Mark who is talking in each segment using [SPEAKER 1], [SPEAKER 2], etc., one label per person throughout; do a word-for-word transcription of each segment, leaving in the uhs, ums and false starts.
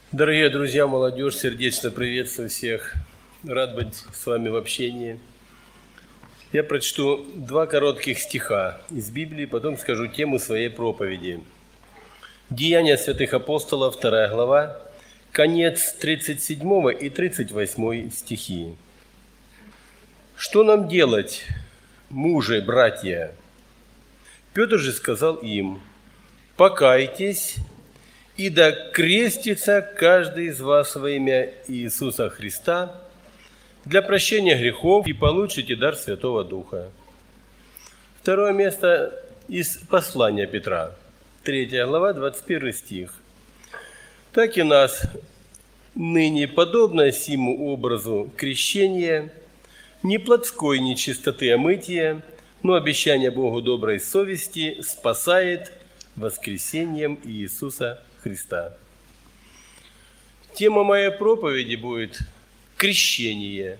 [SPEAKER 1] Дорогие друзья, молодежь, сердечно приветствую всех. Рад быть с вами в общении. Я прочту два коротких стиха из Библии, потом скажу тему своей проповеди. Деяния святых апостолов, вторая глава, конец тридцать седьмого и тридцать восьмой стихи. «Что нам делать, мужи, братья?» Петр же сказал им: «Покайтесь, и да крестится каждый из вас во имя Иисуса Христа для прощения грехов, и получите дар Святого Духа». Второе место из послания Петра, третья глава, двадцать первый стих. «Так и нас ныне подобно сему образу крещения, не плотской нечистоты омытия, но обещание Богу доброй совести спасает воскресением Иисуса Христа». Тема моей проповеди будет крещение.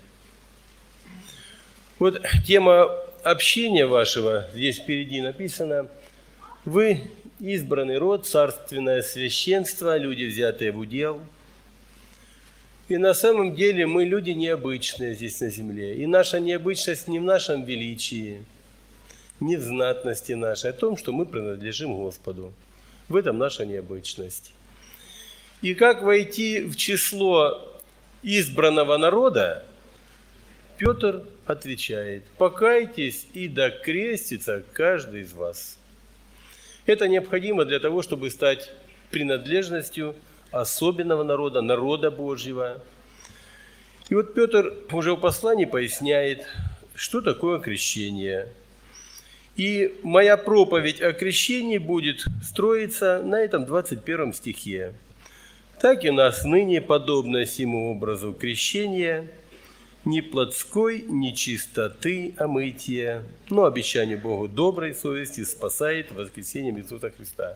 [SPEAKER 1] Вот тема общения вашего здесь впереди написано: вы избранный род, царственное священство, люди, взятые в удел. И на самом деле мы люди необычные здесь на земле. И наша необычность не в нашем величии, не в знатности нашей, а в том, что мы принадлежим Господу. В этом наша необычность. И как войти в число избранного народа, Петр отвечает: «Покайтесь, и да крестится каждый из вас». Это необходимо для того, чтобы стать принадлежностью особенного народа, народа Божьего. И вот Петр уже в послании поясняет, что такое крещение. И моя проповедь о крещении будет строиться на этом двадцать первом стихе. «Так и нас ныне подобно сему образу крещения, ни плотской, ни чистоты омытия, но обещание Богу доброй совести спасает воскресением Иисуса Христа».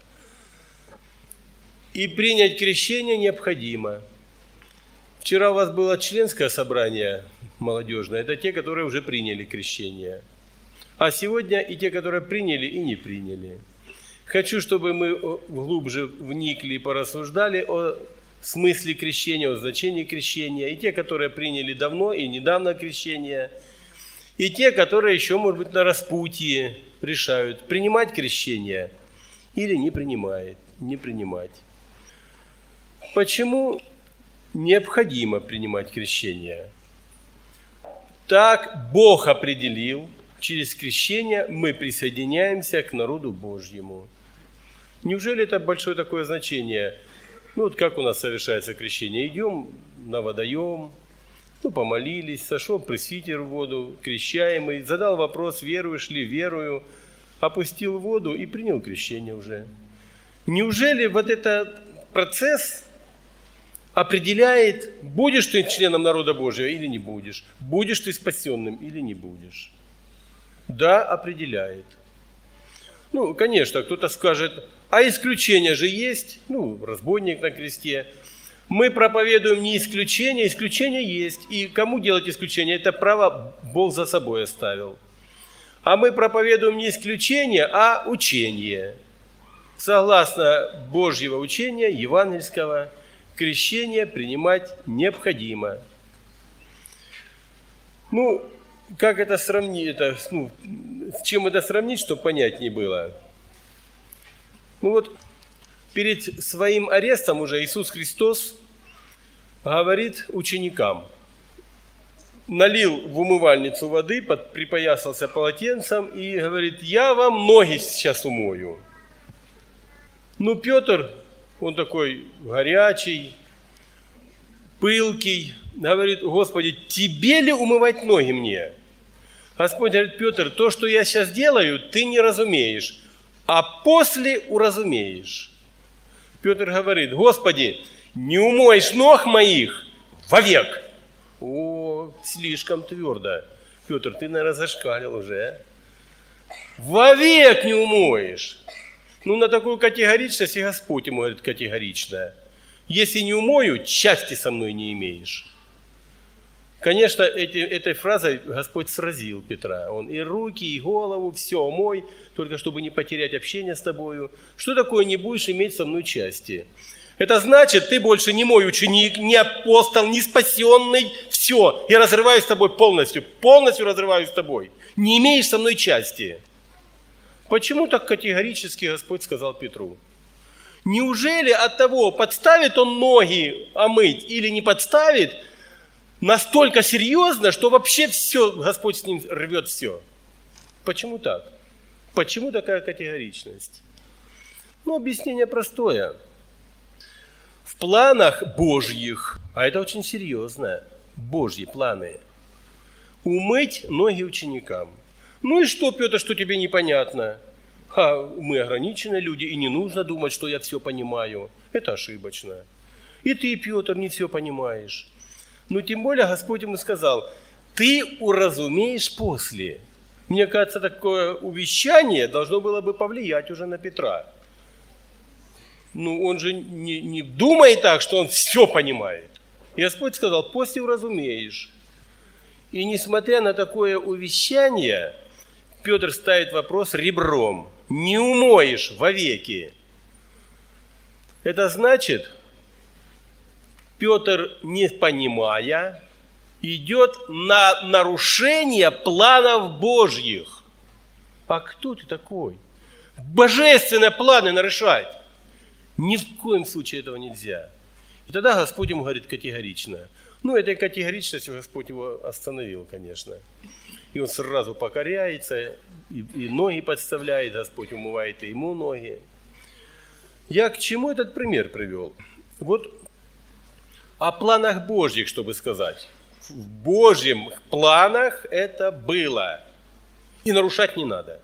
[SPEAKER 1] И принять крещение необходимо. Вчера у вас было членское собрание молодежное, это те, которые уже приняли крещение. А сегодня и те, которые приняли и не приняли. Хочу, чтобы мы глубже вникли и порассуждали о смысле крещения, о значении крещения. И те, которые приняли давно и недавно крещение. И те, которые еще, может быть, на распутье решают, принимать крещение или не принимать. Не принимать. Почему необходимо принимать крещение? Так Бог определил. Через крещение мы присоединяемся к народу Божьему. Неужели это большое такое значение? Ну вот как у нас совершается крещение? Идем на водоем, ну помолились, сошел пресвитер в воду, крещаемый, задал вопрос: веруешь ли? Верую. Опустил воду и принял крещение уже. Неужели вот этот процесс определяет, будешь ты членом народа Божьего или не будешь? Будешь ты спасенным или не будешь? Да, определяет. Ну, конечно, кто-то скажет: а исключения же есть. Ну, разбойник на кресте. Мы проповедуем не исключение, исключение есть. И кому делать исключение? Это право Бог за собой оставил. А мы проповедуем не исключение, а учение. Согласно Божьего учения, евангельского, крещение принимать необходимо. Ну, как это сравнить, это, ну, с чем это сравнить, чтобы понятнее было? Ну вот, перед своим арестом уже Иисус Христос говорит ученикам, налил в умывальницу воды, припоясался полотенцем и говорит: я вам ноги сейчас умою. Ну, Петр, он такой горячий, пылкий, говорит: Господи, тебе ли умывать ноги мне? Господь говорит: Петр, то, что я сейчас делаю, ты не разумеешь, а после уразумеешь. Петр говорит: Господи, не умоешь ног моих вовек. О, слишком твердо. Петр, ты, наверное, зашкалил уже. Вовек не умоешь. Ну, на такую категоричность и Господь ему говорит категорично: если не умою, части со мной не имеешь. Конечно, эти, этой фразой Господь сразил Петра. Он и руки, и голову, все умой, только чтобы не потерять общение с тобою. Что такое не будешь иметь со мной части? Это значит, ты больше не мой ученик, не апостол, не спасенный. Все, я разрываюсь с тобой полностью, полностью разрываюсь с тобой. Не имеешь со мной части. Почему так категорически Господь сказал Петру? Неужели от того, подставит он ноги омыть или не подставит, настолько серьезно, что вообще все, Господь с ним рвет все? Почему так? Почему такая категоричность? Ну, объяснение простое. В планах Божьих, а это очень серьезно, Божьи планы, умыть ноги ученикам. Ну и что, Петр, что тебе непонятно? А мы ограниченные люди, и не нужно думать, что я все понимаю. Это ошибочно. И ты, Петр, не все понимаешь. Но тем более Господь ему сказал, ты уразумеешь после. Мне кажется, такое увещание должно было бы повлиять уже на Петра. Ну, он же не, не думает так, что он все понимает. И Господь сказал, после уразумеешь. И несмотря на такое увещание, Петр ставит вопрос ребром. Не умоешь вовеки. Это значит, Петр, не понимая, идет на нарушение планов Божьих. А кто ты такой? Божественные планы нарушать. Ни в коем случае этого нельзя. И тогда Господь ему говорит категорично. Ну, этой категоричностью Господь его остановил, конечно. И он сразу покоряется, и, и ноги подставляет, Господь умывает и ему ноги. Я к чему этот пример привел? Вот о планах Божьих, чтобы сказать. В Божьих планах это было. И нарушать не надо.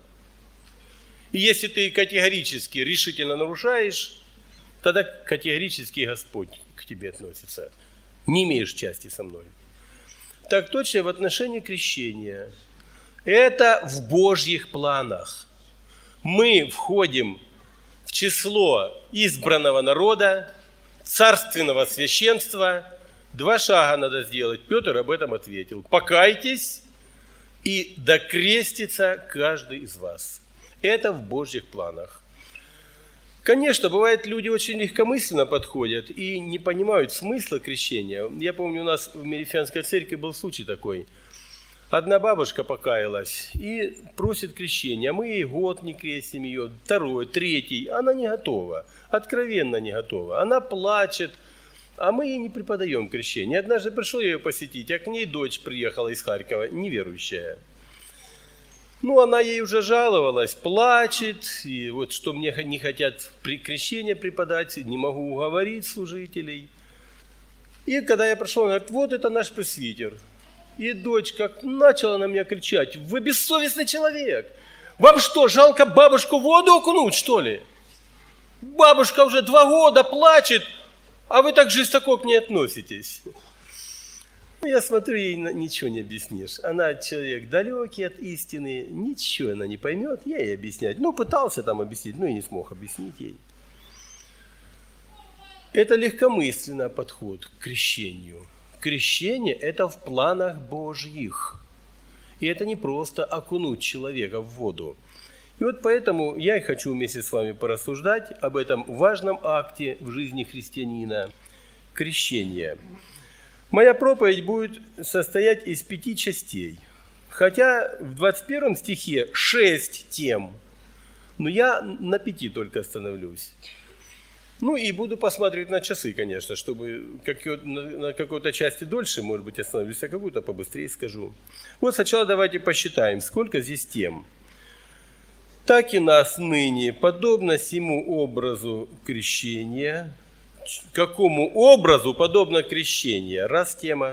[SPEAKER 1] И если ты категорически, решительно нарушаешь, тогда категорически Господь к тебе относится. Не имеешь части со мной. Так точно в отношении крещения. Это в Божьих планах. Мы входим в число избранного народа, царственного священства. Два шага надо сделать. Петр об этом ответил. Покайтесь и докрестится каждый из вас. Это в Божьих планах. Конечно, бывает, люди очень легкомысленно подходят и не понимают смысла крещения. Я помню, у нас в Мерефянской церкви был случай такой. Одна бабушка покаялась и просит крещения. Мы ей год не крестим ее, второй, третий. Она не готова, откровенно не готова. Она плачет, а мы ей не преподаем крещение. Однажды пришел ее посетить, а к ней дочь приехала из Харькова, неверующая. Ну, она ей уже жаловалась, плачет, и вот что мне не хотят крещение преподать, не могу уговорить служителей. И когда я пришел, она говорит, вот это наш пресвитер. И дочь как начала на меня кричать, вы бессовестный человек. Вам что, жалко бабушку в воду окунуть, что ли? Бабушка уже два года плачет, а вы так жестоко к ней относитесь. Ну, я смотрю, ей ничего не объяснишь. Она человек далекий от истины, ничего она не поймет, я ей объяснять. Ну, пытался там объяснить, но и не смог объяснить ей. Это легкомысленный подход к крещению. Крещение – это в планах Божьих. И это не просто окунуть человека в воду. И вот поэтому я и хочу вместе с вами порассуждать об этом важном акте в жизни христианина – крещение. Моя проповедь будет состоять из пяти частей. Хотя в двадцать первом стихе шесть тем, но я на пяти только остановлюсь. Ну и буду посмотреть на часы, конечно, чтобы на какой-то части дольше, может быть, остановлюсь, а какую-то побыстрее скажу. Вот сначала давайте посчитаем, сколько здесь тем. Так и нас ныне, подобно сему образу крещения. Какому образу подобно крещение? Раз тема.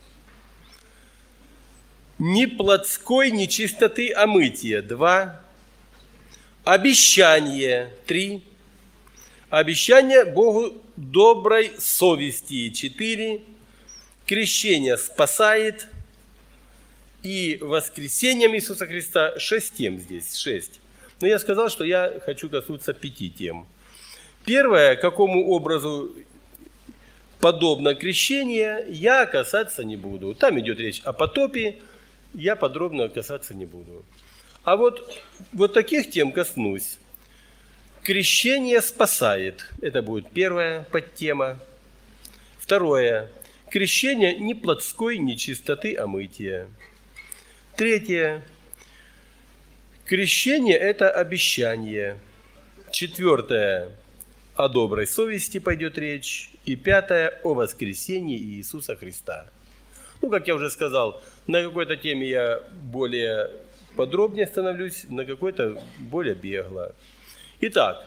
[SPEAKER 1] Ни плотской нечистоты омытия. Два. Обещание. Три. Обещание Богу доброй совести. Четыре. Крещение спасает. И воскресением Иисуса Христа. Шесть тем здесь. Шесть. Но я сказал, что я хочу коснуться пяти тем. Первое, какому образу подобно крещение, я касаться не буду. Там идет речь о потопе, я подробно касаться не буду. А вот, вот таких тем коснусь. Крещение спасает. Это будет первая подтема. Второе. Крещение не плотской нечистоты, а мытия. Третье. Крещение – это обещание. Четвертое. О доброй совести пойдет речь. И пятое. О воскресении Иисуса Христа. Ну, как я уже сказал, на какой-то теме я более подробнее становлюсь, на какой-то более бегло. Итак,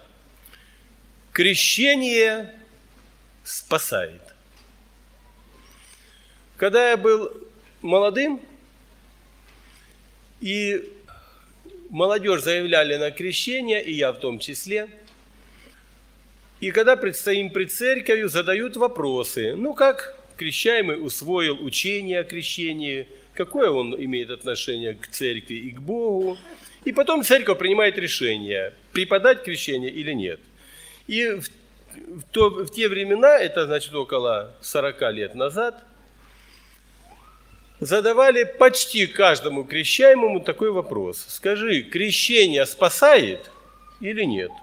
[SPEAKER 1] крещение спасает. Когда я был молодым, и молодежь заявляли на крещение, и я в том числе, и когда предстоим пред церковью, задают вопросы. Ну, как крещаемый усвоил учение о крещении, какое он имеет отношение к церкви и к Богу. И потом церковь принимает решение, преподать крещение или нет. И в, в, то, в те времена, это значит около сорока лет назад, задавали почти каждому крещаемому такой вопрос. Скажи, крещение спасает или нет?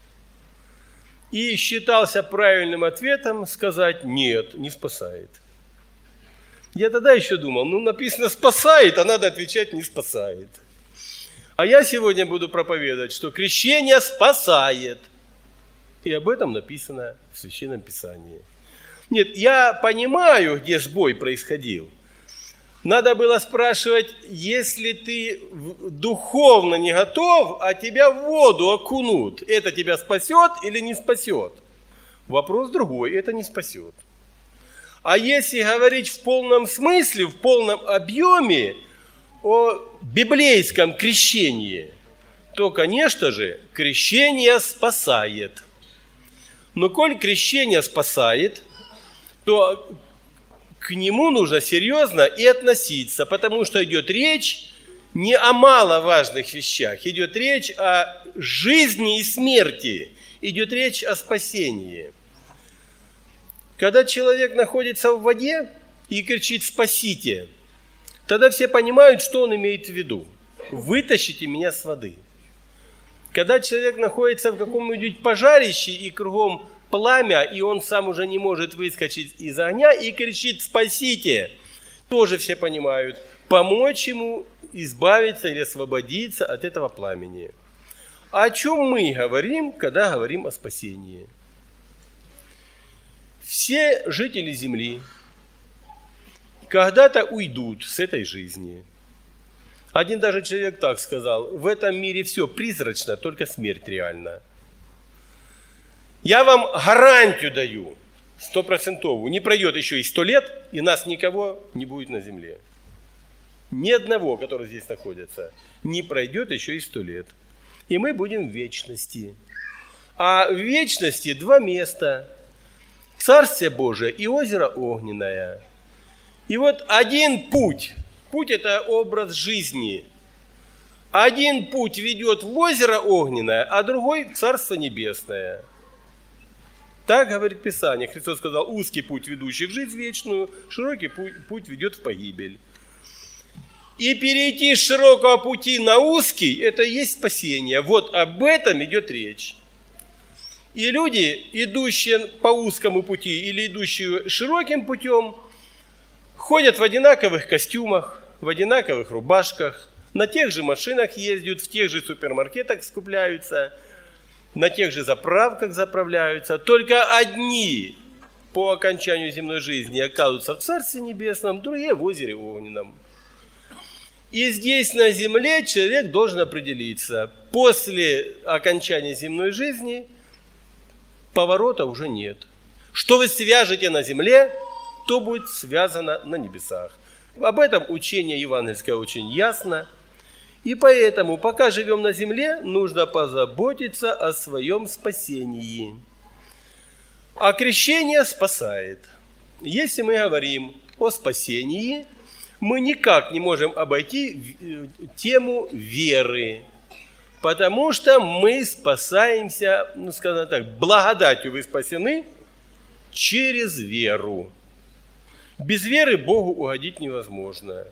[SPEAKER 1] И считался правильным ответом сказать нет, не спасает. Я тогда еще думал, ну написано спасает, а надо отвечать не спасает. А я сегодня буду проповедовать, что крещение спасает. И об этом написано в Священном Писании. Нет, я понимаю, где сбой происходил. Надо было спрашивать, если ты духовно не готов, а тебя в воду окунут, это тебя спасет или не спасет? Вопрос другой, это не спасет. А если говорить в полном смысле, в полном объеме о библейском крещении, то, конечно же, крещение спасает. Но коль крещение спасает, то к нему нужно серьезно и относиться, потому что идет речь не о маловажных вещах, идет речь о жизни и смерти, идет речь о спасении. Когда человек находится в воде и кричит «спасите», тогда все понимают, что он имеет в виду. «Вытащите меня с воды». Когда человек находится в каком-нибудь пожарище и кругом пламя, и он сам уже не может выскочить из огня и кричит «спасите», тоже все понимают, помочь ему избавиться или освободиться от этого пламени. О чем мы говорим, когда говорим о спасении? Все жители земли когда-то уйдут с этой жизни. Один даже человек так сказал: в этом мире все призрачно, только смерть реальна. Я вам гарантию даю, стопроцентовую, не пройдет еще и сто лет, и нас никого не будет на земле. Ни одного, который здесь находится, не пройдет еще и сто лет. И мы будем в вечности. А в вечности два места: Царствие Божие и озеро Огненное. И вот один путь, путь – это образ жизни. Один путь ведет в озеро Огненное, а другой – в Царство Небесное. Так говорит Писание. Христос сказал: узкий путь, ведущий в жизнь вечную, широкий путь, путь ведет в погибель. И перейти с широкого пути на узкий – это и есть спасение. Вот об этом идет речь. И люди, идущие по узкому пути или идущие широким путем, ходят в одинаковых костюмах, в одинаковых рубашках, на тех же машинах ездят, в тех же супермаркетах скупляются, на тех же заправках заправляются. Только одни по окончанию земной жизни оказываются в Царстве Небесном, другие в озере Огненном. И здесь на земле человек должен определиться: после окончания земной жизни поворота уже нет. Что вы свяжете на земле, то будет связано на небесах. Об этом учение евангельское очень ясно. И поэтому, пока живем на земле, нужно позаботиться о своем спасении. А крещение спасает. Если мы говорим о спасении, мы никак не можем обойти тему веры. Потому что мы спасаемся, ну, скажем так, благодатью вы спасены через веру. Без веры Богу угодить невозможно.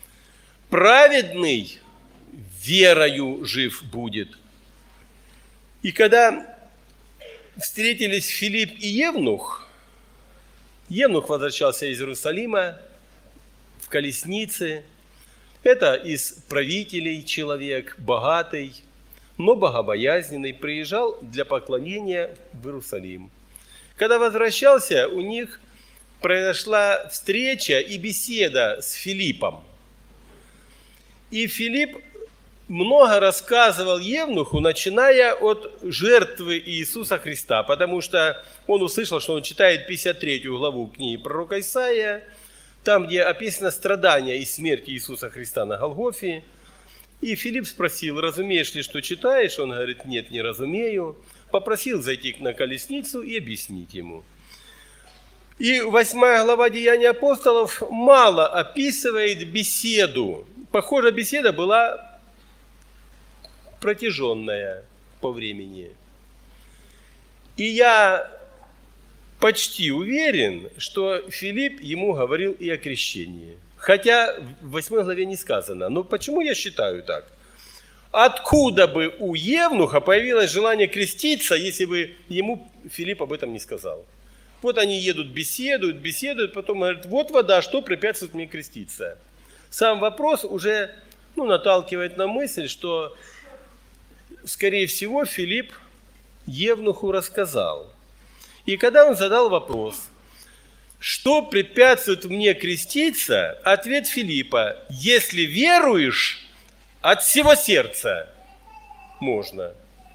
[SPEAKER 1] Праведный верою жив будет. И когда встретились Филипп и Евнух, Евнух возвращался из Иерусалима в колеснице. Это из правителей человек, богатый, но богобоязненный, приезжал для поклонения в Иерусалим. Когда возвращался, у них произошла встреча и беседа с Филиппом. И Филипп много рассказывал Евнуху, начиная от жертвы Иисуса Христа, потому что он услышал, что он читает пятьдесят третью главу книги пророка Исаия, там, где описано страдания и смерть Иисуса Христа на Голгофе. И Филипп спросил: разумеешь ли, что читаешь? Он говорит: нет, не разумею. Попросил зайти на колесницу и объяснить ему. И восьмая глава Деяний апостолов мало описывает беседу. Похоже, беседа была протяженная по времени. И я почти уверен, что Филипп ему говорил и о крещении. Хотя в восьмой главе не сказано. Но почему я считаю так? Откуда бы у Евнуха появилось желание креститься, если бы ему Филипп об этом не сказал? Вот они едут, беседуют, беседуют, потом говорят: вот вода, что препятствует мне креститься? Сам вопрос уже ну, наталкивает на мысль, что, скорее всего, Филипп Евнуху рассказал. И когда он задал вопрос, что препятствует мне креститься, ответ Филиппа: если веруешь от всего сердца, можно.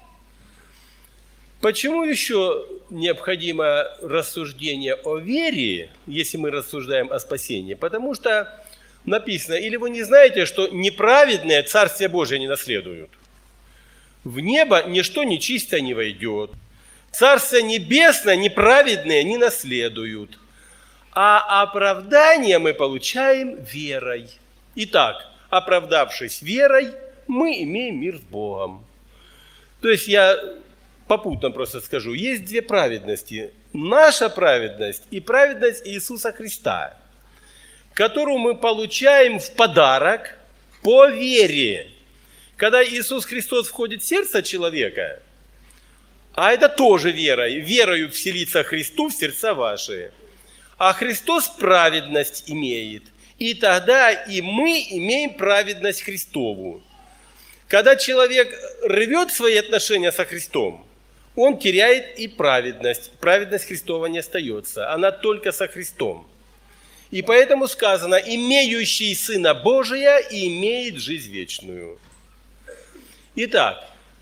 [SPEAKER 1] Почему еще необходимо рассуждение о вере, если мы рассуждаем о спасении? Потому что написано: или вы не знаете, что неправедные Царствие Божие не наследуют? В небо ничто нечистое не войдет. Царство Небесное неправедные не наследуют. А оправдание мы получаем верой. Итак, оправдавшись верой, мы имеем мир с Богом. То есть я попутно просто скажу, есть две праведности. Наша праведность и праведность Иисуса Христа, которую мы получаем в подарок по вере. Когда Иисус Христос входит в сердце человека, а это тоже верой, верою вселится Христу в сердца ваши, а Христос праведность имеет, и тогда и мы имеем праведность Христову. Когда человек рвет свои отношения со Христом, он теряет и праведность. Праведность Христова не остается, она только со Христом. И поэтому сказано: имеющий Сына Божия имеет жизнь вечную. Итак,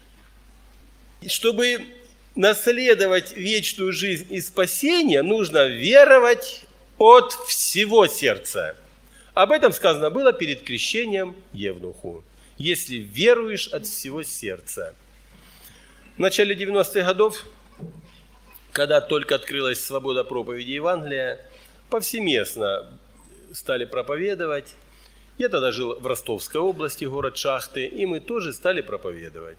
[SPEAKER 1] чтобы наследовать вечную жизнь и спасение, нужно веровать от всего сердца. Об этом сказано было перед крещением Евнуху. Если веруешь от всего сердца. В начале девяностых годов, когда только открылась свобода проповеди Евангелия, повсеместно стали проповедовать. Я тогда жил в Ростовской области, город Шахты, и мы тоже стали проповедовать.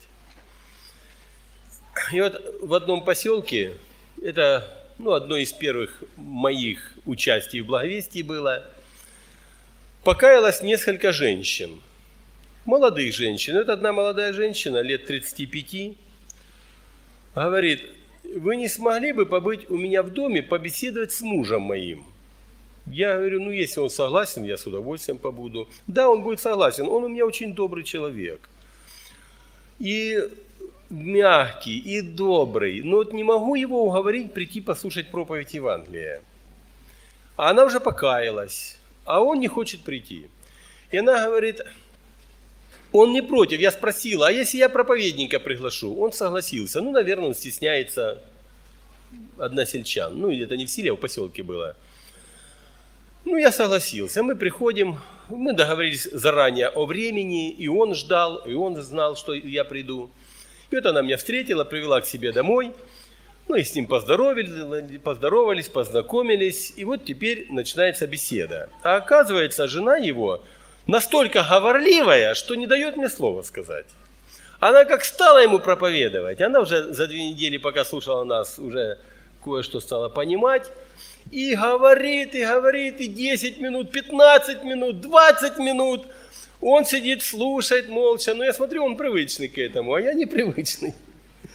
[SPEAKER 1] И вот в одном поселке, это ну, одно из первых моих участий в благовестии было, покаялось несколько женщин, молодых женщин. Это одна молодая женщина, лет тридцати пяти, говорит: вы не смогли бы побыть у меня в доме, побеседовать с мужем моим? Я говорю: ну, если он согласен, я с удовольствием побуду. Да, он будет согласен, он у меня очень добрый человек. И мягкий, и добрый. Но вот не могу его уговорить прийти послушать проповедь Евангелия. А она уже покаялась, а он не хочет прийти. И она говорит: он не против. Я спросила: а если я проповедника приглашу? Он согласился. Ну, наверное, он стесняется односельчан. Ну, это не в селе, а в поселке было. Ну, я согласился. Мы приходим, мы договорились заранее о времени, и он ждал, и он знал, что я приду. И вот она меня встретила, привела к себе домой. Ну, и с ним поздоровались, поздоровались, познакомились. И вот теперь начинается беседа. А оказывается, жена его настолько говорливая, что не дает мне слова сказать. Она как стала ему проповедовать, она уже за две недели, пока слушала нас, уже кое-что стала понимать. И говорит, и говорит, и десять минут, пятнадцать минут, двадцать минут. Он сидит, слушает молча. Но я смотрю, он привычный к этому, а я непривычный.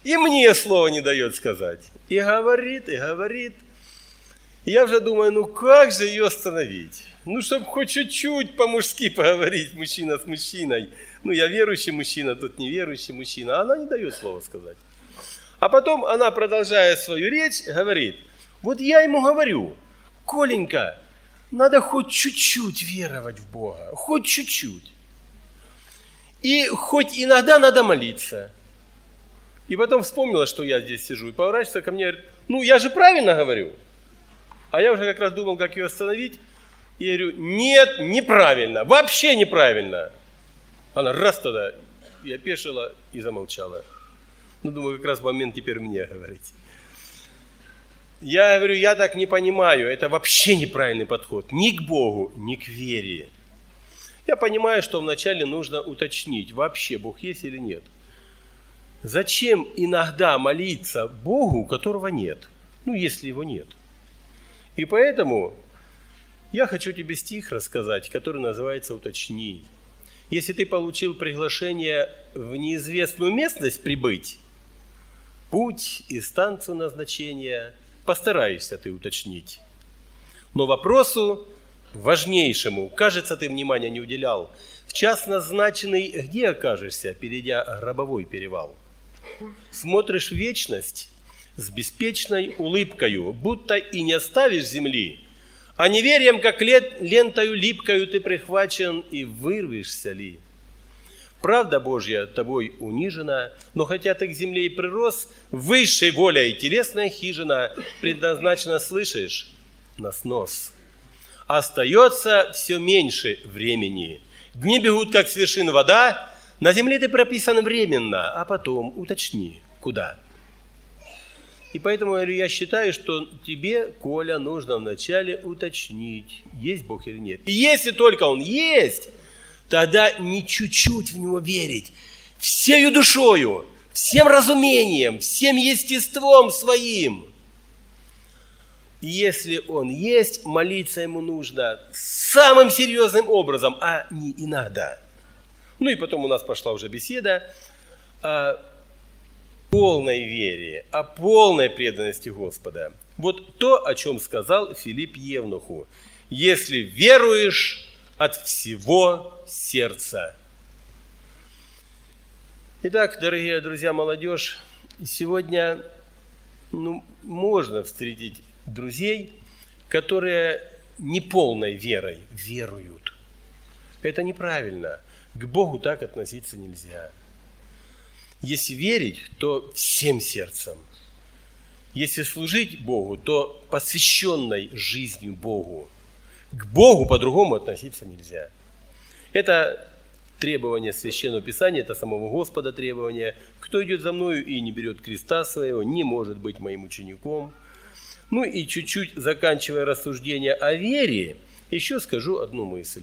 [SPEAKER 1] И мне слова не дает сказать. И говорит, и говорит. Я уже думаю, ну как же ее остановить? Ну, чтобы хоть чуть-чуть по-мужски поговорить мужчина с мужчиной. Ну, я верующий мужчина, тут неверующий мужчина. А она не дает слова сказать. А потом она, продолжая свою речь, говорит, вот я ему говорю, Коленька, надо хоть чуть-чуть веровать в Бога, хоть чуть-чуть. И хоть иногда надо молиться. И потом вспомнила, что я здесь сижу, и поворачивается ко мне, говорит, ну, я же правильно говорю. А я уже как раз думал, как ее остановить. И я говорю, нет, неправильно, вообще неправильно. Она раз тогда и опешила, и замолчала. Ну, думаю, как раз в момент теперь мне говорить. Я говорю, я так не понимаю, это вообще неправильный подход. Ни к Богу, ни к вере. Я понимаю, что вначале нужно уточнить, вообще Бог есть или нет. Зачем иногда молиться Богу, которого нет? Ну, если его нет. И поэтому я хочу тебе стих рассказать, который называется «Уточни». Если ты получил приглашение в неизвестную местность прибыть, путь и станцию назначения постараешься ты уточнить. Но вопросу важнейшему, кажется, ты внимания не уделял. В час назначенный где окажешься, перейдя гробовой перевал? Смотришь в вечность с беспечной улыбкою, будто и не оставишь земли, а неверием, как лентою липкою, ты прихвачен, и вырвешься ли? Правда Божья тобой унижена, но хотя ты к земле и прирос, высшей волей телесная хижина предназначена, слышишь, на снос. Остается все меньше времени. Дни бегут, как с вершин вода, на земле ты прописан временно, а потом уточни, куда. И поэтому я считаю, что тебе, Коля, нужно вначале уточнить, есть Бог или нет. И если только Он есть, тогда не чуть-чуть в Него верить, всею душою, всем разумением, всем естеством своим. И если Он есть, молиться Ему нужно самым серьезным образом, а не иногда. Ну и потом у нас пошла уже беседа о полной вере, о полной преданности Господа. Вот то, о чем сказал Филипп Евнуху. Если веруешь от всего сердца. Итак, дорогие друзья, молодежь, сегодня ну, можно встретить друзей, которые неполной верой веруют. Это неправильно. К Богу так относиться нельзя. Если верить, то всем сердцем. Если служить Богу, то посвященной жизнью Богу. К Богу по-другому относиться нельзя. Это требование Священного Писания, это самого Господа требование. Кто идет за мною и не берет креста своего, не может быть моим учеником. Ну и чуть-чуть заканчивая рассуждение о вере, еще скажу одну мысль.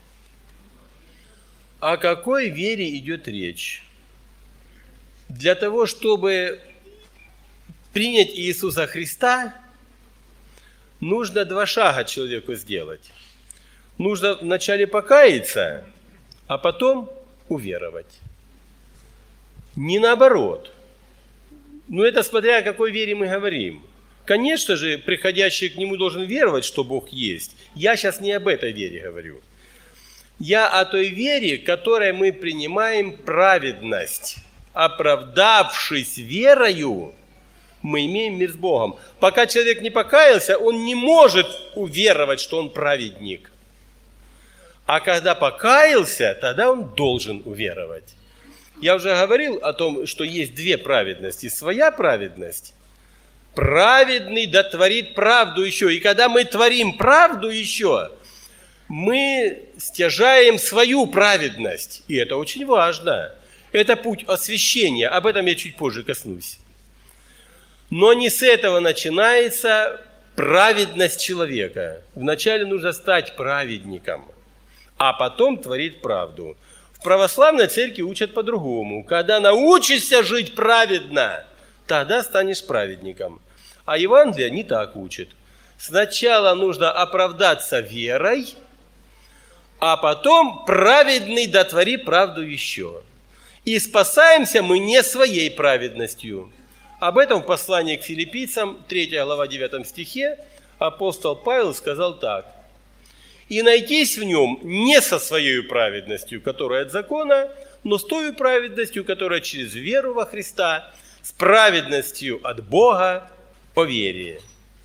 [SPEAKER 1] О какой вере идет речь? Для того, чтобы принять Иисуса Христа, нужно два шага человеку сделать. Нужно вначале покаяться, а потом уверовать. Не наоборот. Но это смотря о какой вере мы говорим. Конечно же, приходящий к Нему должен веровать, что Бог есть. Я сейчас не об этой вере говорю. Я о той вере, которой мы принимаем праведность. Оправдавшись верою, мы имеем мир с Богом. Пока человек не покаялся, он не может уверовать, что он праведник. А когда покаялся, тогда он должен уверовать. Я уже говорил о том, что есть две праведности. Своя праведность. Праведный да творит правду еще. И когда мы творим правду еще, мы стяжаем свою праведность. И это очень важно. Это путь освящения. Об этом я чуть позже коснусь. Но не с этого начинается праведность человека. Вначале нужно стать праведником, а потом творить правду. В православной церкви учат по-другому. Когда научишься жить праведно, тогда станешь праведником. А Евангелие не так учит. Сначала нужно оправдаться верой, а потом праведный дотвори правду еще. И спасаемся мы не своей праведностью. Об этом в послании к филиппийцам, третья глава, девятом стихе, апостол Павел сказал так. «И найтись в нем не со своей праведностью, которая от закона, но с той праведностью, которая через веру во Христа, с праведностью от Бога по вере».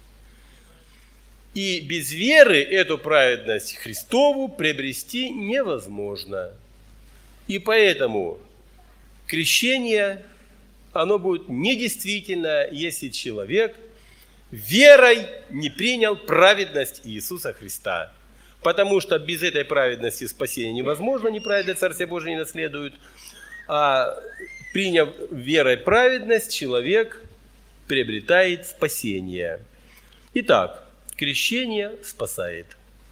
[SPEAKER 1] И без веры эту праведность Христову приобрести невозможно. И поэтому крещение, оно будет недействительно, если человек верой не принял праведность Иисуса Христа. Потому что без этой праведности спасение невозможно, неправедное Царствие Божие не наследует. А приняв верой праведность, человек приобретает спасение. Итак, крещение спасает.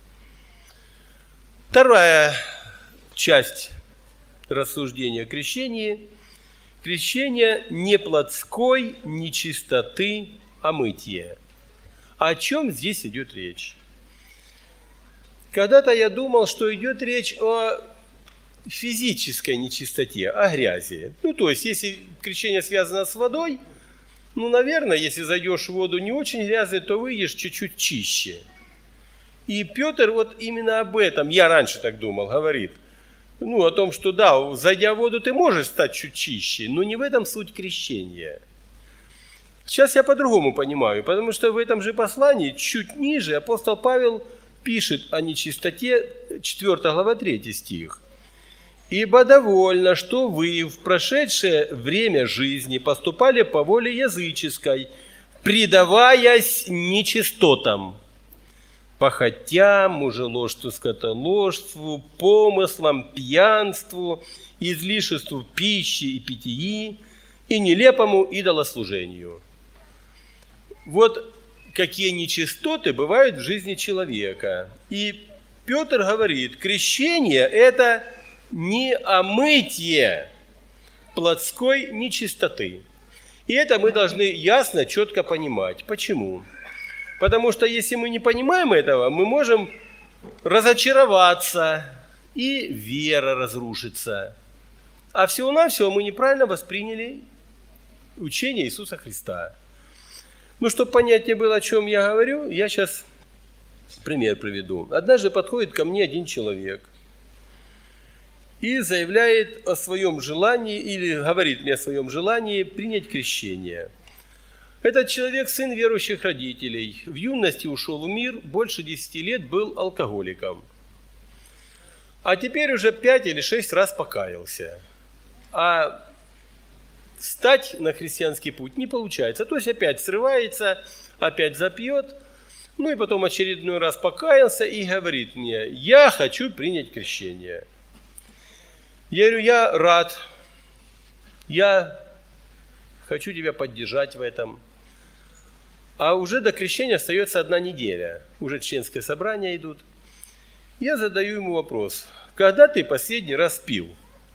[SPEAKER 1] Вторая часть рассуждения о крещении. Крещение не плотской нечистоты, а мытье. О чем здесь идет речь? Когда-то я думал, что идет речь о физической нечистоте, о грязи. Ну, то есть, если крещение связано с водой, ну, наверное, если зайдешь в воду не очень грязной, то выйдешь чуть-чуть чище. И Петр вот именно об этом, я раньше так думал, говорит. Ну, о том, что да, зайдя в воду, ты можешь стать чуть чище, но не в этом суть крещения. Сейчас я по-другому понимаю, потому что в этом же послании, чуть ниже, апостол Павел пишет о нечистоте, четвёртая глава, третий стих. «Ибо довольно, что вы в прошедшее время жизни поступали по воле языческой, предаваясь нечистотам, похотям, мужеложству, скотоложству, помыслам, пьянству, излишеству пищи и питьи и нелепому идолослужению». Вот какие нечистоты бывают в жизни человека. И Петр говорит, крещение – это не омытие плотской нечистоты. И это мы должны ясно, четко понимать. Почему? Потому что если мы не понимаем этого, мы можем разочароваться, и вера разрушится. А всего-навсего мы неправильно восприняли учение Иисуса Христа. Ну, чтобы понятнее было, о чем я говорю, я сейчас пример приведу. Однажды подходит ко мне один человек и заявляет о своем желании, или говорит мне о своем желании принять крещение. Этот человек сын верующих родителей. В юности ушел в мир, больше десяти лет был алкоголиком. А теперь уже пять или шесть раз покаялся. А встать на христианский путь не получается. То есть опять срывается, опять запьет. Ну и потом очередной раз покаялся и говорит мне, я хочу принять крещение. Я говорю, я рад, я хочу тебя поддержать в этом. А уже до крещения остается одна неделя. Уже членское собрание идут. Я задаю ему вопрос, когда ты последний раз пил?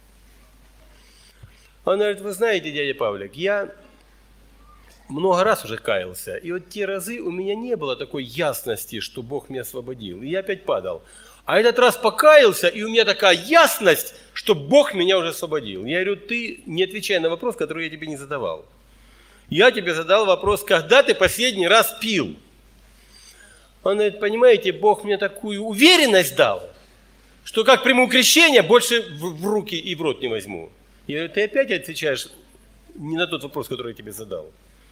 [SPEAKER 1] Он говорит, вы знаете, дядя Павлик, я много раз уже каялся. И вот те разы у меня не было такой ясности, что Бог меня освободил. И я опять падал. А этот раз покаялся, и у меня такая ясность, что Бог меня уже освободил. Я говорю, ты не отвечай на вопрос, который я тебе не задавал. Я тебе задал вопрос, когда ты последний раз пил? Он говорит, понимаете, Бог мне такую уверенность дал, что как приму крещение, больше в руки и в рот не возьму. Я говорю, ты опять отвечаешь не на тот вопрос, который я тебе задал.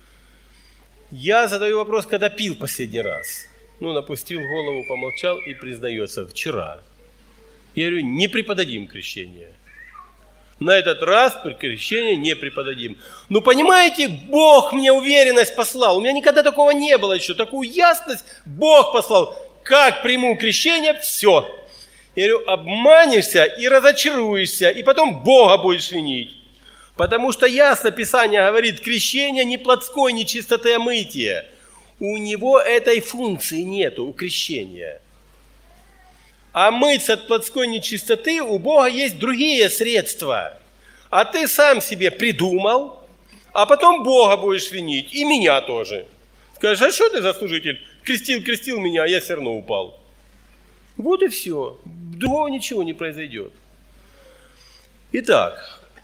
[SPEAKER 1] Я задаю вопрос, когда пил последний раз. Ну, напустил голову, помолчал и признается, вчера. Я говорю, не преподадим крещение. На этот раз крещение не преподадим. Ну, понимаете, Бог мне уверенность послал. У меня никогда такого не было еще. Такую ясность Бог послал. Как приму крещение, все. Я говорю, обманешься и разочаруешься, и потом Бога будешь винить. Потому что ясно Писание говорит, крещение не плотской, не чистоты, а мытье. У него этой функции нету, у крещения. А мыться от плотской нечистоты у Бога есть другие средства. А ты сам себе придумал, а потом Бога будешь винить, и меня тоже. Скажешь, а что ты за служитель? Крестил, крестил меня, а я все равно упал. Вот и все. Другого ничего не произойдет. Итак,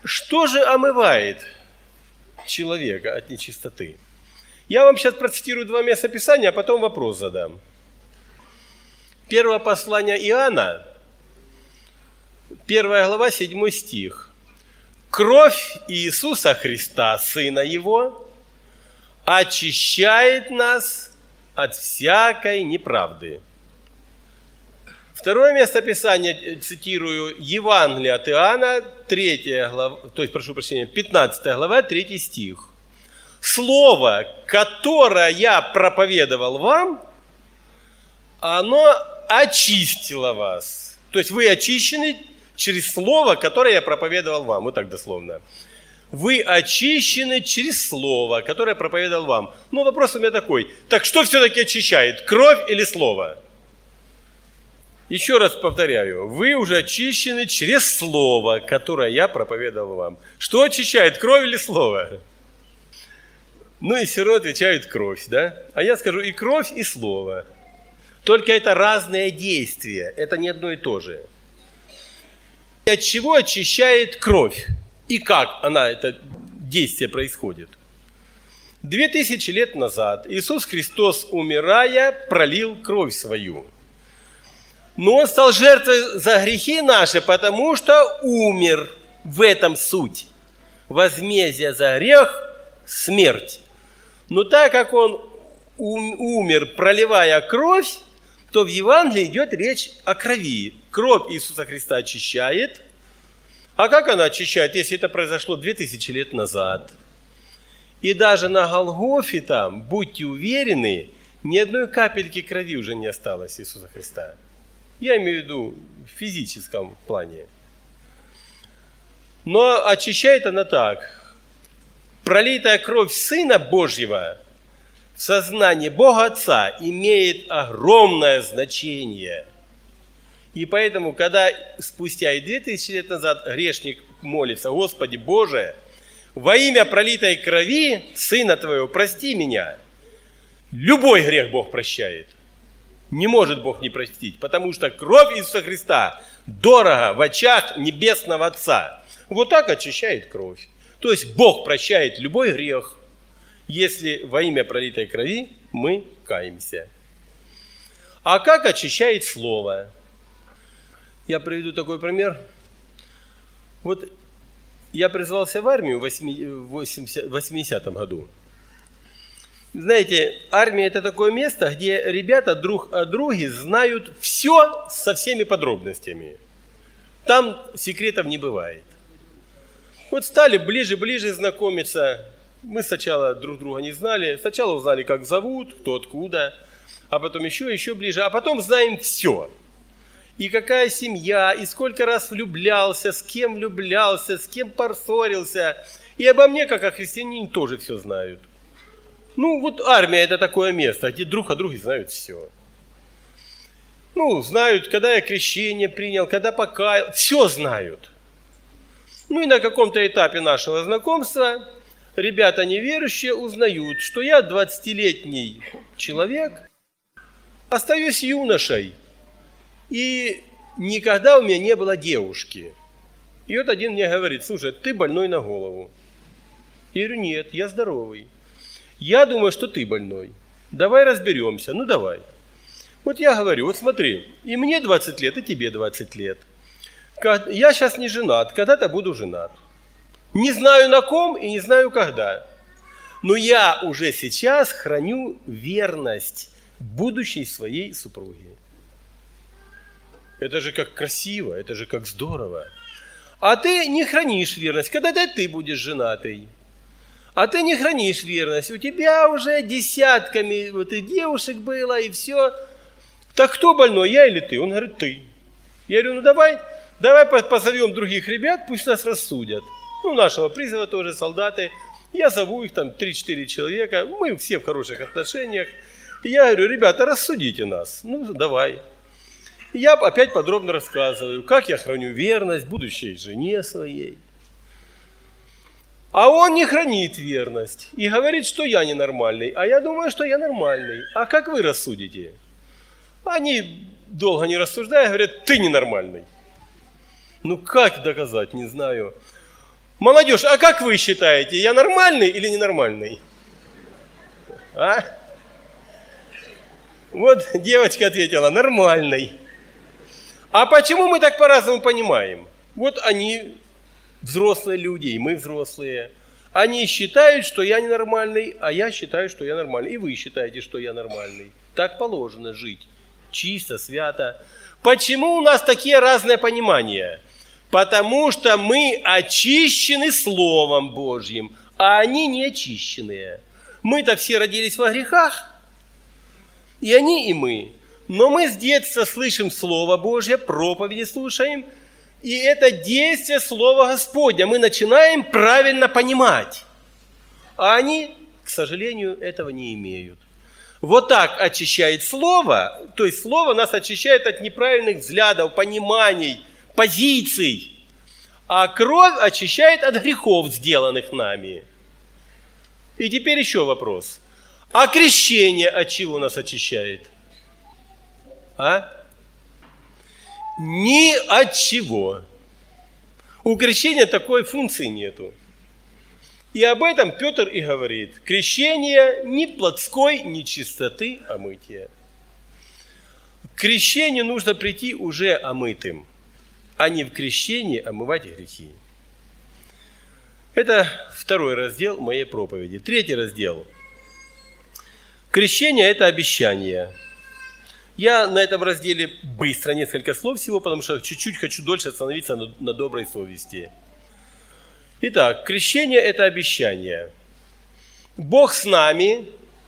[SPEAKER 1] Что же омывает человека от нечистоты? Я вам сейчас процитирую два места Писания, а потом вопрос задам. Первое послание Иоанна, первая глава, седьмой стих. «Кровь Иисуса Христа, Сына Его, очищает нас от всякой неправды». Второе место Писания, цитирую, Евангелие от Иоанна, третья глава, то есть, прошу прощения, пятнадцатая глава, третий стих. «Слово, которое я проповедовал вам, оно очистило вас». То есть вы очищены через слово, которое я проповедовал вам. Вот так дословно. Вы очищены через слово, которое я проповедовал вам. Но вопрос у меня такой. Так что все-таки очищает? Кровь или слово? Еще раз повторяю. Вы уже очищены через слово, которое я проповедовал вам. Что очищает? Кровь или слово? Ну и все равно отвечают кровь, да? А я скажу и кровь, и слово. Только это разные действия. Это не одно и то же. От чего очищает кровь? И как она, это действие происходит? Две тысячи лет назад Иисус Христос, умирая, пролил кровь свою. Но Он стал жертвой за грехи наши, потому что умер. В этом суть. Возмездие за грех – смерть. Но так как Он умер, проливая кровь, то в Евангелии идет речь о крови. Кровь Иисуса Христа очищает. А как она очищает, если это произошло две тысячи лет назад? И даже на Голгофе там, будьте уверены, ни одной капельки крови уже не осталось Иисуса Христа. Я имею в виду в физическом плане. Но очищает она так. Пролитая кровь Сына Божьего в сознании Бога Отца имеет огромное значение. И поэтому, когда спустя и две тысячи лет назад грешник молится: «Господи Боже, во имя пролитой крови Сына Твоего прости меня», любой грех Бог прощает. Не может Бог не простить, потому что кровь Иисуса Христа дорого в очах Небесного Отца. Вот так очищает кровь. То есть Бог прощает любой грех, если во имя пролитой крови мы каемся. А как очищает Слово? Я приведу такой пример. Вот я призвался в армию в восьмидесятом году. Знаете, армия – это такое место, где ребята друг о друге знают все со всеми подробностями. Там секретов не бывает. Вот стали ближе-ближе знакомиться. Мы сначала друг друга не знали. Сначала узнали, как зовут, кто откуда, а потом еще, еще ближе. А потом знаем все. И какая семья, и сколько раз влюблялся, с кем влюблялся, с кем поссорился. И обо мне, как о христианине, тоже все знают. Ну, вот армия – это такое место, где друг о друге знают все. Ну, знают, когда я крещение принял, когда покаял, все знают. Ну и на каком-то этапе нашего знакомства ребята неверующие узнают, что я двадцатилетний человек, остаюсь юношей, и никогда у меня не было девушки. И вот один мне говорит: слушай, ты больной на голову. Я говорю: нет, я здоровый. Я думаю, что ты больной. Давай разберемся. Ну, давай. Вот я говорю: вот смотри, и мне двадцать лет, и тебе двадцать лет. Я сейчас не женат, когда-то буду женат. Не знаю на ком и не знаю когда. Но я уже сейчас храню верность будущей своей супруге. Это же как красиво, это же как здорово. А ты не хранишь верность, когда-то ты будешь женатый. А ты не хранишь верность, у тебя уже десятками вот и девушек было, и все. Так кто больной, я или ты? Он говорит: ты. Я говорю: ну давай, давай позовем других ребят, пусть нас рассудят. Ну, нашего призыва тоже солдаты. Я зову их, там три-четыре человека, мы все в хороших отношениях. И я говорю: ребята, рассудите нас. Ну, давай. И я опять подробно рассказываю, как я храню верность будущей жене своей. А он не хранит верность и говорит, что я ненормальный. А я думаю, что я нормальный. А как вы рассудите? Они, долго не рассуждая, говорят: ты ненормальный. Ну как доказать, не знаю. Молодежь, а как вы считаете, я нормальный или ненормальный? А? Вот девочка ответила, нормальный. А почему мы так по-разному понимаем? Вот они взрослые люди, и мы взрослые. Они считают, что я ненормальный, а я считаю, что я нормальный. И вы считаете, что я нормальный. Так положено жить. Чисто, свято. Почему у нас такие разные понимания? Потому что мы очищены Словом Божьим, а они не очищенные. Мы-то все родились во грехах, и они, и мы. Но мы с детства слышим Слово Божье, проповеди слушаем, и это действие Слова Господня мы начинаем правильно понимать. А они, к сожалению, этого не имеют. Вот так очищает Слово, то есть Слово нас очищает от неправильных взглядов, пониманий, позиций, а кровь очищает от грехов, сделанных нами. И теперь еще вопрос. А крещение от чего нас очищает? А? Ни от чего. У крещения такой функции нету. И об этом Петр и говорит. Крещение ни плотской, ни чистоты омытия. К крещению нужно прийти уже омытым, а не в крещении омывать грехи. Это второй раздел моей проповеди. Третий раздел. Крещение – это обещание. Я на этом разделе быстро, несколько слов всего, потому что чуть-чуть хочу дольше остановиться на, на доброй совести. Итак, крещение – это обещание. Бог с нами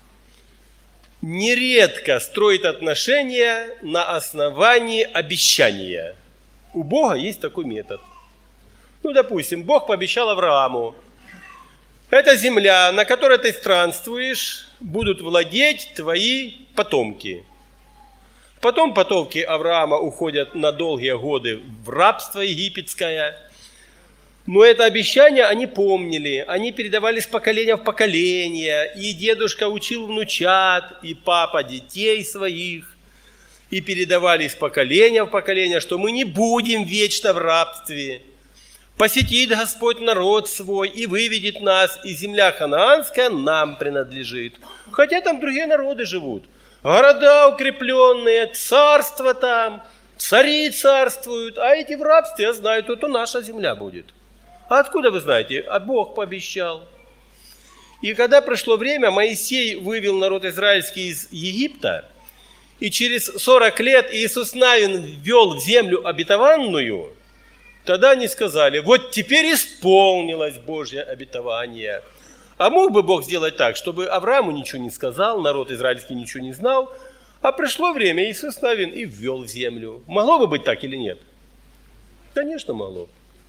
[SPEAKER 1] нередко строит отношения на основании обещания. У Бога есть такой метод. Ну, допустим, Бог пообещал Аврааму: эта земля, на которой ты странствуешь, будут владеть твои потомки. Потом потомки Авраама уходят на долгие годы в рабство египетское. Но это обещание они помнили, они передавали с поколения в поколение. И дедушка учил внучат, и папа детей своих. И передавали из поколения в поколение, что мы не будем вечно в рабстве. Посетит Господь народ свой и выведет нас, и земля ханаанская нам принадлежит. Хотя там другие народы живут. Города укрепленные, царства там, цари царствуют, а эти в рабстве, я знаю, тут наша земля будет. А откуда вы знаете? А Бог пообещал. И когда пришло время, Моисей вывел народ израильский из Египта, и через сорок лет Иисус Навин ввел в землю обетованную, тогда они сказали: вот теперь исполнилось Божье обетование. А мог бы Бог сделать так, чтобы Аврааму ничего не сказал, народ израильский ничего не знал, а пришло время, Иисус Навин и ввел в землю. Могло бы быть так или нет? Конечно, могло.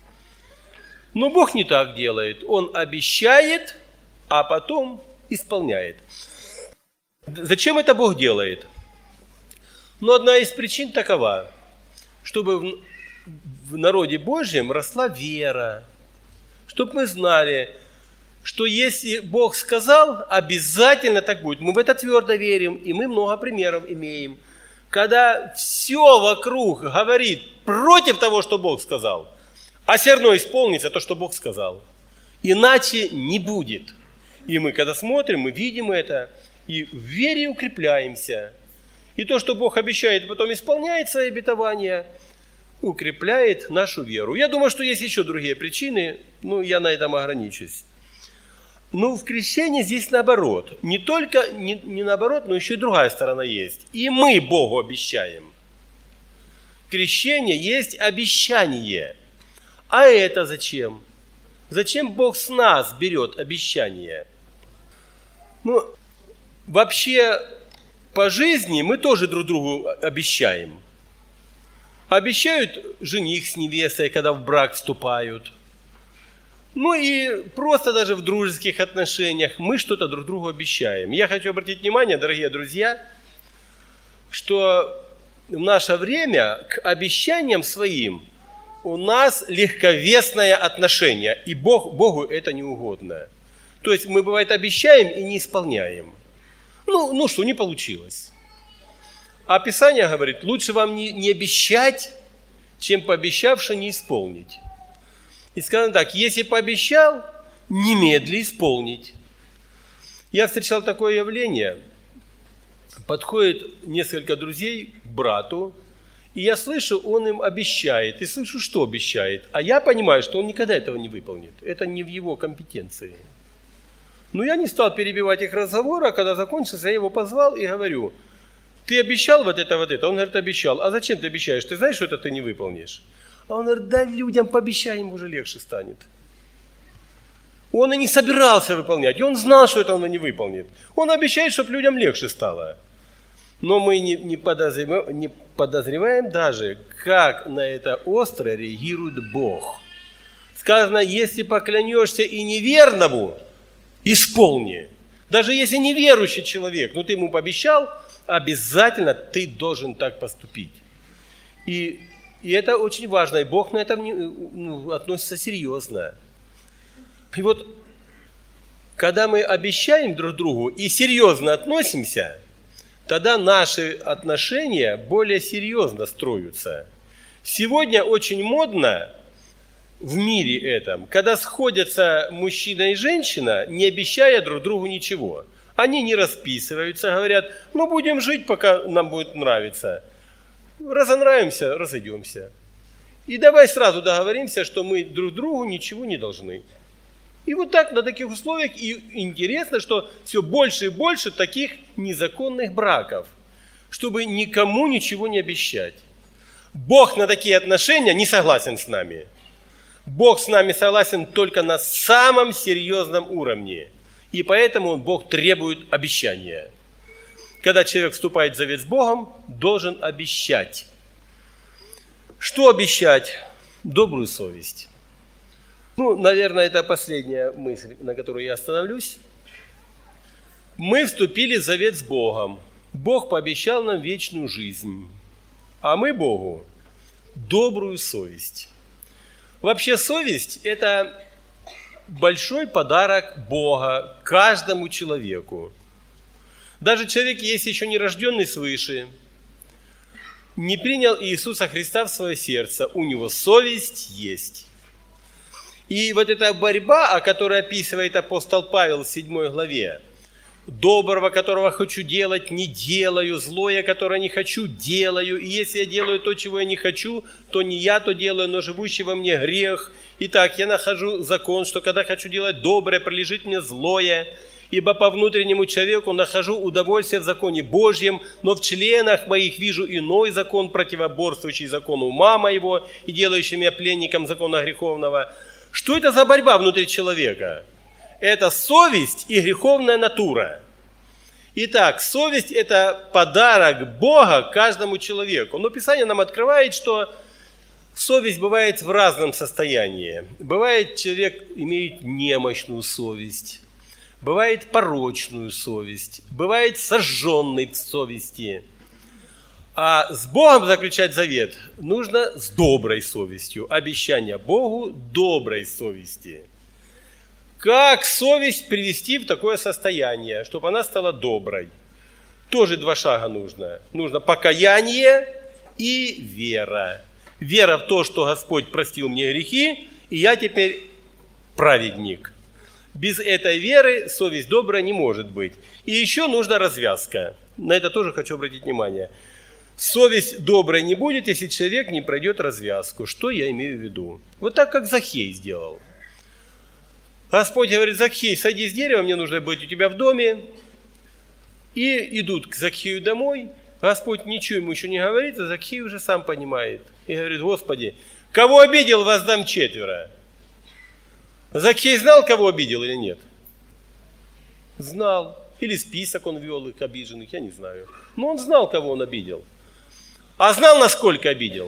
[SPEAKER 1] Но Бог не так делает. Он обещает, а потом исполняет. Зачем это Бог делает? Ну, одна из причин такова, чтобы в, в народе Божьем росла вера, чтобы мы знали, что если Бог сказал, обязательно так будет. Мы в это твердо верим, и мы много примеров имеем. Когда все вокруг говорит против того, что Бог сказал, а все равно исполнится то, что Бог сказал. Иначе не будет. И мы, когда смотрим, мы видим это, и в вере укрепляемся. И то, что Бог обещает, потом исполняет свои обетования, укрепляет нашу веру. Я думаю, что есть еще другие причины, но я на этом ограничусь. Ну, в крещении здесь наоборот. Не только, не, не наоборот, но еще и другая сторона есть. И мы Богу обещаем. Крещение есть обещание. А это зачем? Зачем Бог с нас берет обещание? Ну, вообще, по жизни мы тоже друг другу обещаем. Обещают жених с невестой, когда в брак вступают. Ну и просто даже в дружеских отношениях мы что-то друг другу обещаем. Я хочу обратить внимание, дорогие друзья, что в наше время к обещаниям своим у нас легковесное отношение, и Бог, Богу это не угодно. То есть мы, бывает, обещаем и не исполняем. Ну, ну что, не получилось. А Писание говорит, лучше вам не, не обещать, чем пообещавши не исполнить. И сказано так: если пообещал, немедли исполнить. Я встречал такое явление. Подходит несколько друзей к брату, и я слышу, он им обещает. И слышу, что обещает. А я понимаю, что он никогда этого не выполнит. Это не в его компетенции. Но я не стал перебивать их разговор, а когда закончился, я его позвал и говорю: ты обещал вот это, вот это? Он говорит: обещал. А зачем ты обещаешь? Ты знаешь, что это ты не выполнишь? А он говорит: да людям пообещай, им уже легче станет. Он и не собирался выполнять, и он знал, что это он не выполнит. Он обещает, чтобы людям легче стало. Но мы не, не, подозреваем, не подозреваем даже, как на это остро реагирует Бог. Сказано: если поклянешься и неверному, исполни. Даже если неверующий человек, но ты ему пообещал, обязательно ты должен так поступить. И, и это очень важно, и Бог на это ну, относится серьезно. И вот, когда мы обещаем друг другу и серьезно относимся, тогда наши отношения более серьезно строятся. Сегодня очень модно в мире этом, когда сходятся мужчина и женщина, не обещая друг другу ничего. Они не расписываются, говорят: ну будем жить, пока нам будет нравиться. Разонравимся, разойдемся. И давай сразу договоримся, что мы друг другу ничего не должны. И вот так, на таких условиях, и интересно, что все больше и больше таких незаконных браков, чтобы никому ничего не обещать. Бог на такие отношения не согласен с нами. Бог с нами согласен только на самом серьезном уровне. И поэтому Бог требует обещания. Когда человек вступает в завет с Богом, должен обещать. Что обещать? Добрую совесть. Ну, наверное, это последняя мысль, на которой я остановлюсь. Мы вступили в завет с Богом. Бог пообещал нам вечную жизнь. А мы Богу добрую совесть. Вообще совесть – это большой подарок Бога каждому человеку. Даже человек, если еще не рожденный свыше, не принял Иисуса Христа в свое сердце, у него совесть есть. И вот эта борьба, о которой описывает апостол Павел в седьмой главе, доброго, которого хочу делать, не делаю, злое, которое не хочу, делаю. И если я делаю то, чего я не хочу, то не я то делаю, но живущий во мне грех. Итак, я нахожу закон, что когда хочу делать доброе, прилежит мне злое. Ибо по внутреннему человеку нахожу удовольствие в законе Божьем, но в членах моих вижу иной закон, противоборствующий закону ума моего и делающий меня пленником закона греховного. Что это за борьба внутри человека? Это совесть и греховная натура. Итак, совесть – это подарок Бога каждому человеку. Но Писание нам открывает, что совесть бывает в разном состоянии. Бывает, человек имеет немощную совесть. Бывает порочную совесть. Бывает сожженной в совести. А с Богом заключать завет нужно с доброй совестью. Обещание Богу доброй совести. Как совесть привести в такое состояние, чтобы она стала доброй? Тоже два шага нужно. Нужно покаяние и вера. Вера в то, что Господь простил мне грехи, и я теперь праведник. Без этой веры совесть добрая не может быть. И еще нужна развязка. На это тоже хочу обратить внимание. Совесть доброй не будет, если человек не пройдет развязку. Что я имею в виду? Вот так, как Захей сделал. Господь говорит: Захей, сойди с дерева, мне нужно быть у тебя в доме. И идут к Захею домой. Господь ничего ему еще не говорит, а Захей уже сам понимает. И говорит: Господи, кого обидел, воздам четверо. Захей знал, кого обидел или нет? Знал. Или список он вел их обиженных, я не знаю. Но он знал, кого он обидел. А знал, насколько обидел?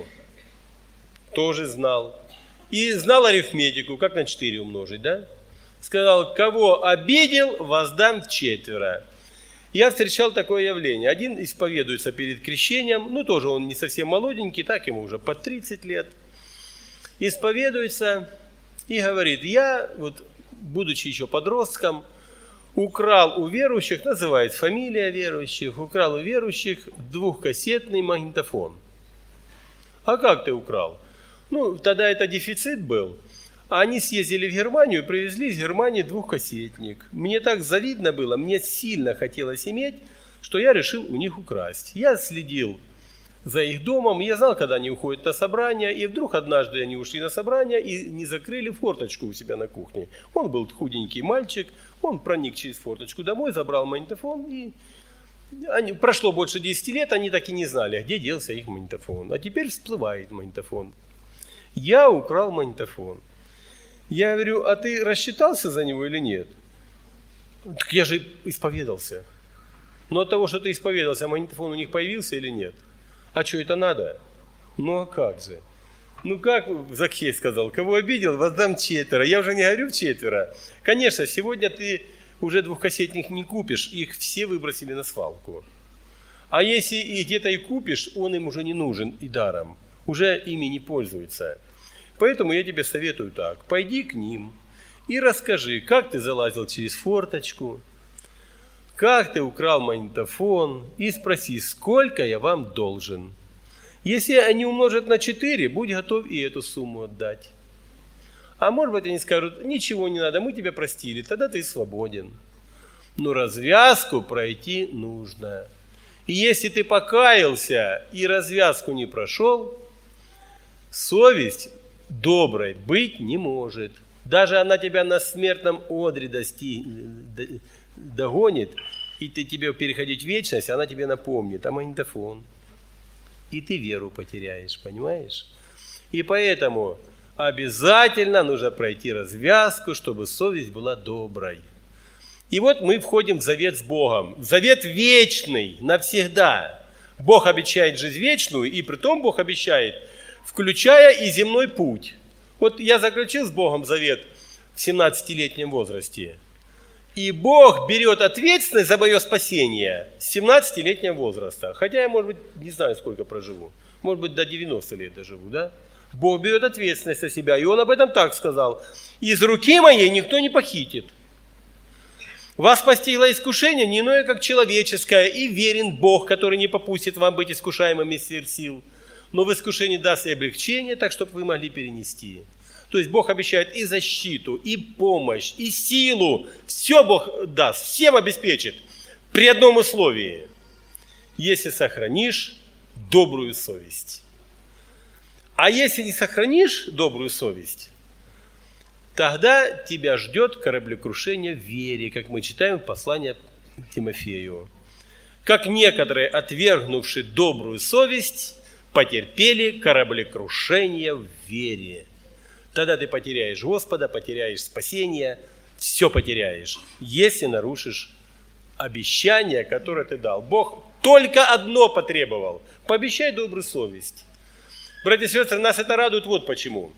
[SPEAKER 1] Тоже знал. И знал арифметику, как на четыре умножить, да? Сказал: кого обидел, воздам в четверо. Я встречал такое явление. Один исповедуется перед крещением, ну тоже он не совсем молоденький, так ему уже под тридцать лет. Исповедуется и говорит: я, вот, будучи еще подростком, украл у верующих, называет фамилия верующих, украл у верующих двухкассетный магнитофон. А как ты украл? Ну, тогда это дефицит был. Они съездили в Германию и привезли из Германии двухкассетник. Мне так завидно было, мне сильно хотелось иметь, что я решил у них украсть. Я следил за их домом, я знал, когда они уходят на собрание, и вдруг однажды они ушли на собрание и не закрыли форточку у себя на кухне. Он был худенький мальчик, он проник через форточку домой, забрал магнитофон, и они, прошло больше десяти лет, они так и не знали, где делся их магнитофон. А теперь всплывает магнитофон. Я украл магнитофон. Я говорю, а ты рассчитался за него или нет? Так я же исповедался. Но от того, что ты исповедался, магнитофон у них появился или нет? А что это надо? Ну а как же? Ну как Закхей сказал, кого обидел, воздам четверо. Я уже не говорю в четверо. Конечно, сегодня ты уже двухкассетник не купишь, их все выбросили на свалку. А если и где-то и купишь, он им уже не нужен и даром. Уже ими не пользуются. Поэтому я тебе советую так. Пойди к ним и расскажи, как ты залазил через форточку, как ты украл магнитофон, и спроси, сколько я вам должен. Если они умножат на четыре, будь готов и эту сумму отдать. А может быть, они скажут, ничего не надо, мы тебя простили, тогда ты свободен. Но развязку пройти нужно. И если ты покаялся и развязку не прошел, совесть доброй быть не может. Даже она тебя на смертном одре достиг, догонит, и ты тебе переходить в вечность, она тебе напомнит, а магнитофон. И ты веру потеряешь, понимаешь? И поэтому обязательно нужно пройти развязку, чтобы совесть была доброй. И вот мы входим в завет с Богом. Завет вечный, навсегда. Бог обещает жизнь вечную, и притом Бог обещает, включая и земной путь. Вот я заключил с Богом завет в семнадцатилетнем возрасте. И Бог берет ответственность за мое спасение с семнадцатилетнего возраста. Хотя я, может быть, не знаю, сколько проживу. Может быть, до девяноста лет доживу, да? Бог берет ответственность за себя. И Он об этом так сказал. Из руки моей никто не похитит. Вас постигло искушение, не иное, как человеческое, и верен Бог, который не попустит вам быть искушаемыми сверх сил. Но в искушении даст и облегчение, так, чтобы вы могли перенести. То есть Бог обещает и защиту, и помощь, и силу. Все Бог даст, всем обеспечит. При одном условии. Если сохранишь добрую совесть. А если не сохранишь добрую совесть, тогда тебя ждет кораблекрушение в вере, как мы читаем в послании Тимофею. Как некоторые, отвергнувшие добрую совесть, потерпели кораблекрушение в вере. Тогда ты потеряешь Господа, потеряешь спасение, все потеряешь, если нарушишь обещание, которое ты дал. Бог только одно потребовал – пообещай добрую совесть. Братья и сестры, нас это радует вот почему.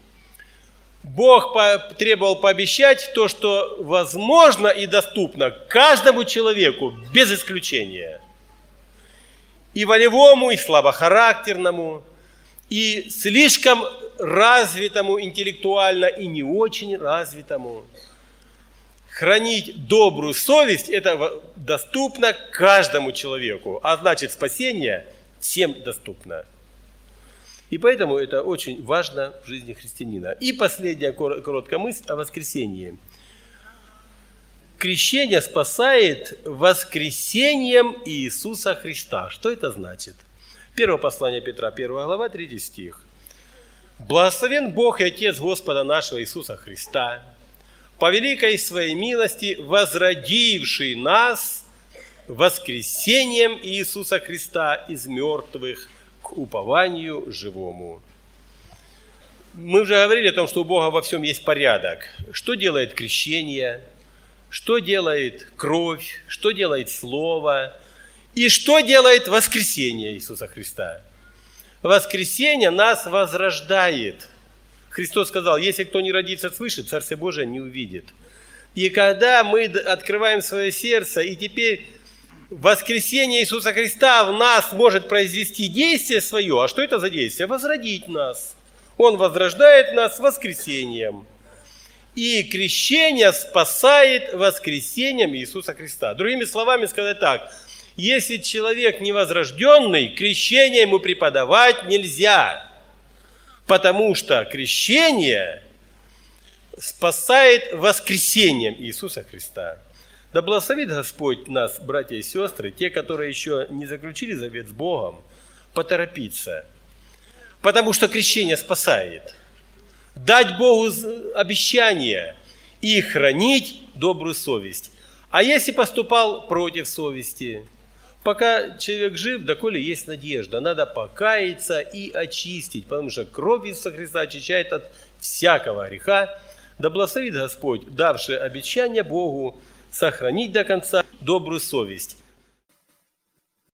[SPEAKER 1] Бог требовал пообещать то, что возможно и доступно каждому человеку, без исключения. И волевому, и слабохарактерному, и слишком развитому интеллектуально, и не очень развитому. Хранить добрую совесть – это доступно каждому человеку, а значит спасение всем доступно. И поэтому это очень важно в жизни христианина. И последняя короткая мысль о воскресении. Крещение спасает воскресением Иисуса Христа. Что это значит? Первое послание Петра, первая глава, третий стих. «Благословен Бог и Отец Господа нашего Иисуса Христа, по великой своей милости, возродивший нас воскресением Иисуса Христа из мертвых к упованию живому». Мы уже говорили о том, что у Бога во всем есть порядок. Что делает крещение, что делает кровь, что делает Слово и что делает воскресение Иисуса Христа. Воскресение нас возрождает. Христос сказал, если кто не родится свыше, Царствие Божие не увидит. И когда мы открываем свое сердце, и теперь воскресение Иисуса Христа в нас может произвести действие свое. А что это за действие? Возродить нас. Он возрождает нас воскресением. И крещение спасает воскресением Иисуса Христа. Другими словами сказать так. Если человек невозрожденный, крещение ему преподавать нельзя. Потому что крещение спасает воскресением Иисуса Христа. Да благословит Господь нас, братья и сестры, те, которые еще не заключили завет с Богом, поторопиться. Потому что крещение спасает. Дать Богу обещание и хранить добрую совесть. А если поступал против совести? Пока человек жив, доколе есть надежда. Надо покаяться и очистить, потому что кровь Иисуса Христа очищает от всякого греха. Да благословит Господь, давший обещание Богу, сохранить до конца добрую совесть.